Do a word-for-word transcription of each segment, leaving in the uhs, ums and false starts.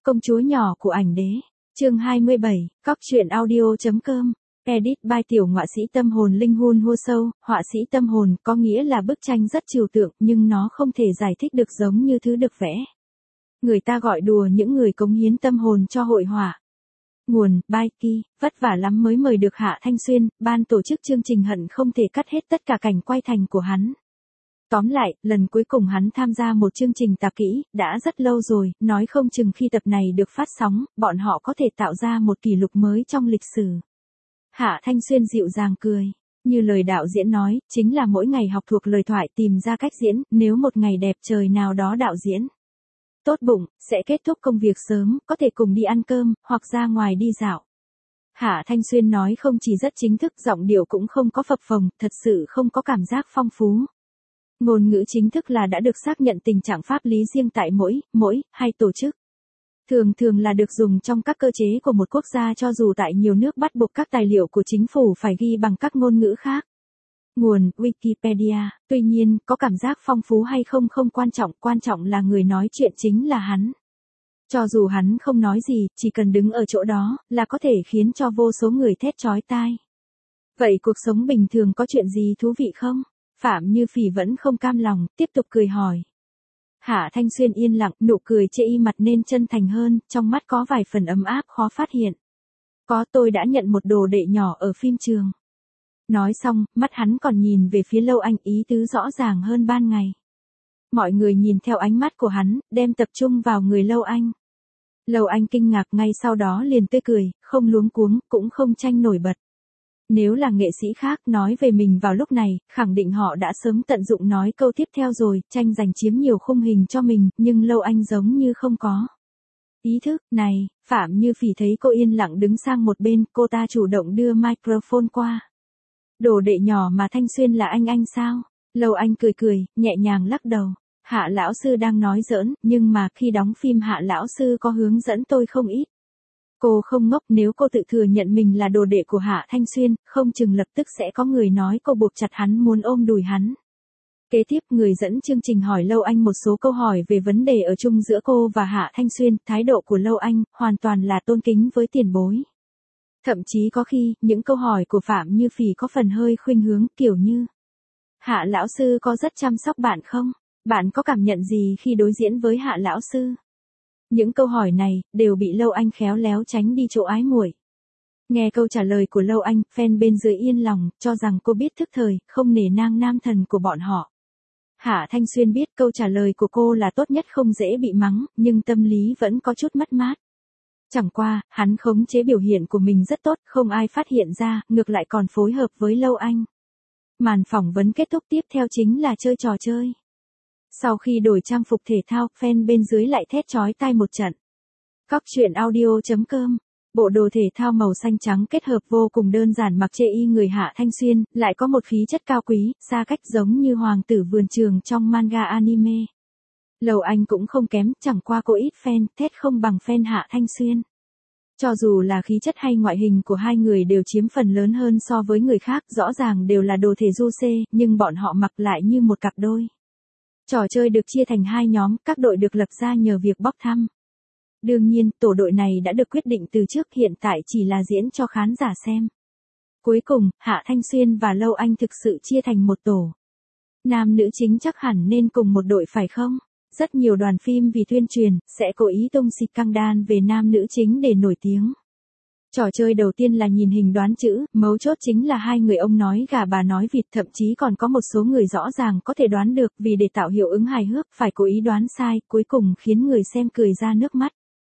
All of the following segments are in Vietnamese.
Công chúa nhỏ của ảnh đế. Chương hai mươi bảy, Cóc truyện audio.com. Edit by tiểu họa sĩ tâm hồn Linh Hun Hô Sâu. Họa sĩ tâm hồn có nghĩa là bức tranh rất trừu tượng nhưng nó không thể giải thích được giống như thứ được vẽ. Người ta gọi đùa những người cống hiến tâm hồn cho hội họa. Nguồn, Baiki, vất vả lắm mới mời được Hạ Thanh Xuyên, ban tổ chức chương trình hận không thể cắt hết tất cả cảnh quay thành của hắn. Tóm lại, lần cuối cùng hắn tham gia một chương trình tạp kỹ, đã rất lâu rồi, nói không chừng khi tập này được phát sóng, bọn họ có thể tạo ra một kỷ lục mới trong lịch sử. Hạ Thanh Xuyên dịu dàng cười. Như lời đạo diễn nói, chính là mỗi ngày học thuộc lời thoại tìm ra cách diễn, nếu một ngày đẹp trời nào đó đạo diễn tốt bụng, sẽ kết thúc công việc sớm, có thể cùng đi ăn cơm, hoặc ra ngoài đi dạo. Hạ Thanh Xuyên nói không chỉ rất chính thức, giọng điệu cũng không có phập phồng, thật sự không có cảm giác phong phú. Ngôn ngữ chính thức là đã được xác nhận tình trạng pháp lý riêng tại mỗi, mỗi, hay tổ chức. Thường thường là được dùng trong các cơ chế của một quốc gia cho dù tại nhiều nước bắt buộc các tài liệu của chính phủ phải ghi bằng các ngôn ngữ khác. Nguồn, Wikipedia. Tuy nhiên, có cảm giác phong phú hay không không quan trọng, quan trọng là người nói chuyện chính là hắn. Cho dù hắn không nói gì, chỉ cần đứng ở chỗ đó, là có thể khiến cho vô số người thét chói tai. Vậy cuộc sống bình thường có chuyện gì thú vị không? Phạm Như Phỉ vẫn không cam lòng, tiếp tục cười hỏi. Hạ Thanh Xuyên yên lặng, nụ cười chê y mặt nên chân thành hơn, trong mắt có vài phần ấm áp khó phát hiện. Có, tôi đã nhận một đồ đệ nhỏ ở phim trường. Nói xong, mắt hắn còn nhìn về phía Lâu Anh, ý tứ rõ ràng hơn ban ngày. Mọi người nhìn theo ánh mắt của hắn, đem tập trung vào người Lâu Anh. Lâu Anh kinh ngạc, ngay sau đó liền tươi cười, không luống cuống, cũng không tranh nổi bật. Nếu là nghệ sĩ khác nói về mình vào lúc này, khẳng định họ đã sớm tận dụng nói câu tiếp theo rồi, tranh giành chiếm nhiều khung hình cho mình, nhưng Lâu Anh giống như không có ý thức. Này, Phạm Như Phỉ thấy cô yên lặng đứng sang một bên, cô ta chủ động đưa microphone qua. Đồ đệ nhỏ mà Thanh Xuyên là anh anh sao? Lâu Anh cười cười, nhẹ nhàng lắc đầu. Hạ lão sư đang nói giỡn, nhưng mà khi đóng phim Hạ lão sư có hướng dẫn tôi không ít. Cô không ngốc, nếu cô tự thừa nhận mình là đồ đệ của Hạ Thanh Xuyên, không chừng lập tức sẽ có người nói cô buộc chặt hắn muốn ôm đùi hắn. Kế tiếp, người dẫn chương trình hỏi Lâu Anh một số câu hỏi về vấn đề ở chung giữa cô và Hạ Thanh Xuyên, thái độ của Lâu Anh hoàn toàn là tôn kính với tiền bối. Thậm chí có khi, những câu hỏi của Phạm Như Phỉ có phần hơi khuynh hướng, kiểu như: Hạ lão sư có rất chăm sóc bạn không? Bạn có cảm nhận gì khi đối diễn với Hạ lão sư? Những câu hỏi này, đều bị Lâu Anh khéo léo tránh đi chỗ ái muội. Nghe câu trả lời của Lâu Anh, fan bên dưới yên lòng, cho rằng cô biết thức thời, không nể nang nam thần của bọn họ. Hạ Thanh Xuyên biết câu trả lời của cô là tốt nhất không dễ bị mắng, nhưng tâm lý vẫn có chút mất mát. Chẳng qua, hắn khống chế biểu hiện của mình rất tốt, không ai phát hiện ra, ngược lại còn phối hợp với Lâu Anh. Màn phỏng vấn kết thúc, tiếp theo chính là chơi trò chơi. Sau khi đổi trang phục thể thao, fan bên dưới lại thét chói tai một trận. Cóc truyện audio.com. Bộ đồ thể thao màu xanh trắng kết hợp vô cùng đơn giản mặc chê y người Hạ Thanh Xuyên, lại có một khí chất cao quý, xa cách giống như hoàng tử vườn trường trong manga anime. Lâu Anh cũng không kém, chẳng qua cô ít fan, thét không bằng fan Hạ Thanh Xuyên. Cho dù là khí chất hay ngoại hình của hai người đều chiếm phần lớn hơn so với người khác, rõ ràng đều là đồ thể du xê, nhưng bọn họ mặc lại như một cặp đôi. Trò chơi được chia thành hai nhóm, các đội được lập ra nhờ việc bốc thăm. Đương nhiên, tổ đội này đã được quyết định từ trước, hiện tại chỉ là diễn cho khán giả xem. Cuối cùng, Hạ Thanh Xuyên và Lâu Anh thực sự chia thành một tổ. Nam nữ chính chắc hẳn nên cùng một đội phải không? Rất nhiều đoàn phim vì tuyên truyền, sẽ cố ý tung xịt căng đan về nam nữ chính để nổi tiếng. Trò chơi đầu tiên là nhìn hình đoán chữ, mấu chốt chính là hai người ông nói gà bà nói vịt, thậm chí còn có một số người rõ ràng có thể đoán được, vì để tạo hiệu ứng hài hước, phải cố ý đoán sai, cuối cùng khiến người xem cười ra nước mắt.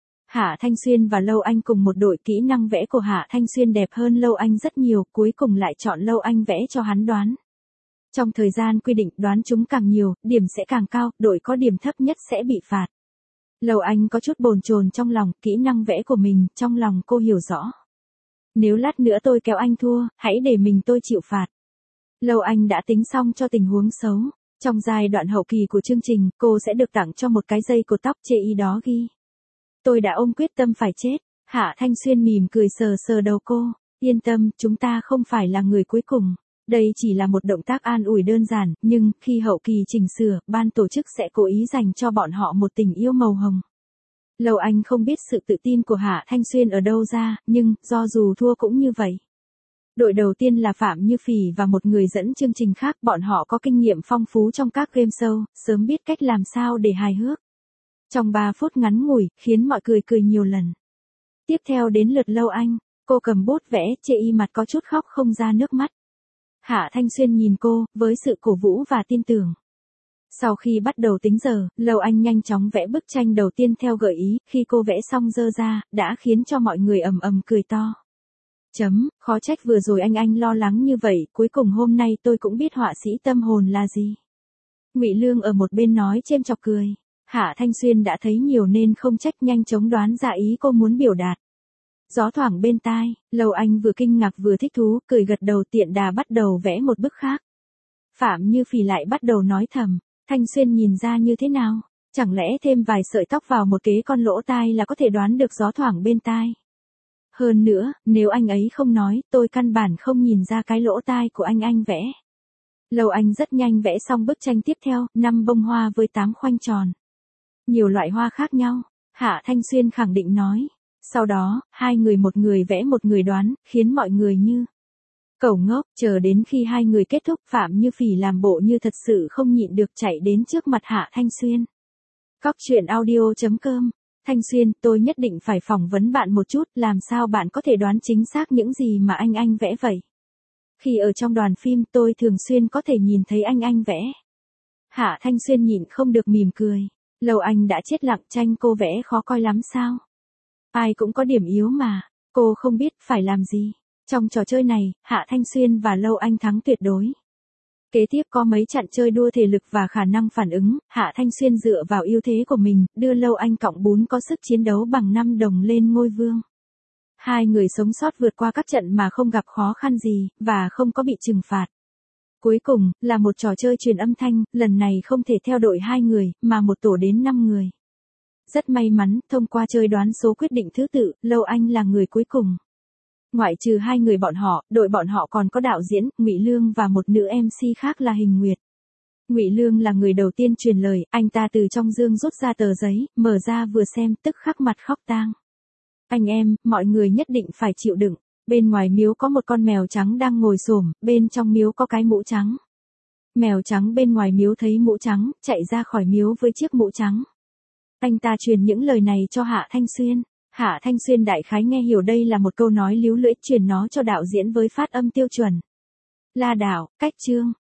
Hạ Thanh Xuyên và Lâu Anh cùng một đội, kỹ năng vẽ của Hạ Thanh Xuyên đẹp hơn Lâu Anh rất nhiều, cuối cùng lại chọn Lâu Anh vẽ cho hắn đoán. Trong thời gian quy định, đoán chúng càng nhiều, điểm sẽ càng cao, đội có điểm thấp nhất sẽ bị phạt. Lâu Anh có chút bồn chồn trong lòng, kỹ năng vẽ của mình, trong lòng cô hiểu rõ. Nếu lát nữa tôi kéo anh thua, hãy để mình tôi chịu phạt. Lâu Anh đã tính xong cho tình huống xấu. Trong giai đoạn hậu kỳ của chương trình, cô sẽ được tặng cho một cái dây cột tóc, chê y đó ghi: Tôi đã ôm quyết tâm phải chết. Hạ Thanh Xuyên mỉm cười sờ sờ đầu cô. Yên tâm, chúng ta không phải là người cuối cùng. Đây chỉ là một động tác an ủi đơn giản, nhưng khi hậu kỳ chỉnh sửa, ban tổ chức sẽ cố ý dành cho bọn họ một tình yêu màu hồng. Lâu Anh không biết sự tự tin của Hạ Thanh Xuyên ở đâu ra, nhưng, do dù thua cũng như vậy. Đội đầu tiên là Phạm Như Phỉ và một người dẫn chương trình khác, bọn họ có kinh nghiệm phong phú trong các game show, sớm biết cách làm sao để hài hước. Trong ba phút ngắn ngủi, khiến mọi người cười nhiều lần. Tiếp theo đến lượt Lâu Anh, cô cầm bút vẽ, chê y mặt có chút khóc không ra nước mắt. Hạ Thanh Xuyên nhìn cô, với sự cổ vũ và tin tưởng. Sau khi bắt đầu tính giờ, Lâu Anh nhanh chóng vẽ bức tranh đầu tiên theo gợi ý, khi cô vẽ xong dơ ra, đã khiến cho mọi người ầm ầm cười to. Chấm, khó trách vừa rồi anh anh lo lắng như vậy, cuối cùng hôm nay tôi cũng biết họa sĩ tâm hồn là gì. Ngụy Lương ở một bên nói chêm chọc cười. Hạ Thanh Xuyên đã thấy nhiều nên không trách, nhanh chóng đoán ra ý cô muốn biểu đạt. Gió thoảng bên tai, Lâu Anh vừa kinh ngạc vừa thích thú, cười gật đầu tiện đà bắt đầu vẽ một bức khác. Phạm Như Phỉ lại bắt đầu nói thầm, Thanh Xuyên nhìn ra như thế nào? Chẳng lẽ thêm vài sợi tóc vào một kế con lỗ tai là có thể đoán được gió thoảng bên tai? Hơn nữa, nếu anh ấy không nói, tôi căn bản không nhìn ra cái lỗ tai của anh anh vẽ. Lâu Anh rất nhanh vẽ xong bức tranh tiếp theo, năm bông hoa với tám khoanh tròn. Nhiều loại hoa khác nhau, Hạ Thanh Xuyên khẳng định nói. Sau đó, hai người một người vẽ một người đoán, khiến mọi người như cẩu ngốc, chờ đến khi hai người kết thúc, Phạm Như Phỉ làm bộ như thật sự không nhịn được chạy đến trước mặt Hạ Thanh Xuyên. Cóc truyện audio chấm com. Thanh Xuyên, tôi nhất định phải phỏng vấn bạn một chút, làm sao bạn có thể đoán chính xác những gì mà anh anh vẽ vậy? Khi ở trong đoàn phim, tôi thường xuyên có thể nhìn thấy anh anh vẽ. Hạ Thanh Xuyên nhịn không được mỉm cười. Lâu Anh đã chết lặng, tranh cô vẽ khó coi lắm sao? Ai cũng có điểm yếu mà, cô không biết phải làm gì. Trong trò chơi này, Hạ Thanh Xuyên và Lâu Anh thắng tuyệt đối. Kế tiếp có mấy trận chơi đua thể lực và khả năng phản ứng, Hạ Thanh Xuyên dựa vào ưu thế của mình, đưa Lâu Anh cộng bốn có sức chiến đấu bằng năm đồng lên ngôi vương. Hai người sống sót vượt qua các trận mà không gặp khó khăn gì, và không có bị trừng phạt. Cuối cùng, là một trò chơi truyền âm thanh, lần này không thể theo đội hai người, mà một tổ đến năm người. Rất may mắn, thông qua chơi đoán số quyết định thứ tự, Lâu Anh là người cuối cùng. Ngoại trừ hai người bọn họ, đội bọn họ còn có đạo diễn, Ngụy Lương và một nữ em xê khác là Hình Nguyệt. Ngụy Lương là người đầu tiên truyền lời, anh ta từ trong dương rút ra tờ giấy, mở ra vừa xem, tức khắc mặt khóc tang. Anh em, mọi người nhất định phải chịu đựng. Bên ngoài miếu có một con mèo trắng đang ngồi xổm, bên trong miếu có cái mũ trắng. Mèo trắng bên ngoài miếu thấy mũ trắng, chạy ra khỏi miếu với chiếc mũ trắng. Anh ta truyền những lời này cho Hạ Thanh Xuyên. Hạ Thanh Xuyên đại khái nghe hiểu đây là một câu nói líu lưỡi, truyền nó cho đạo diễn với phát âm tiêu chuẩn. La đạo, cách chương.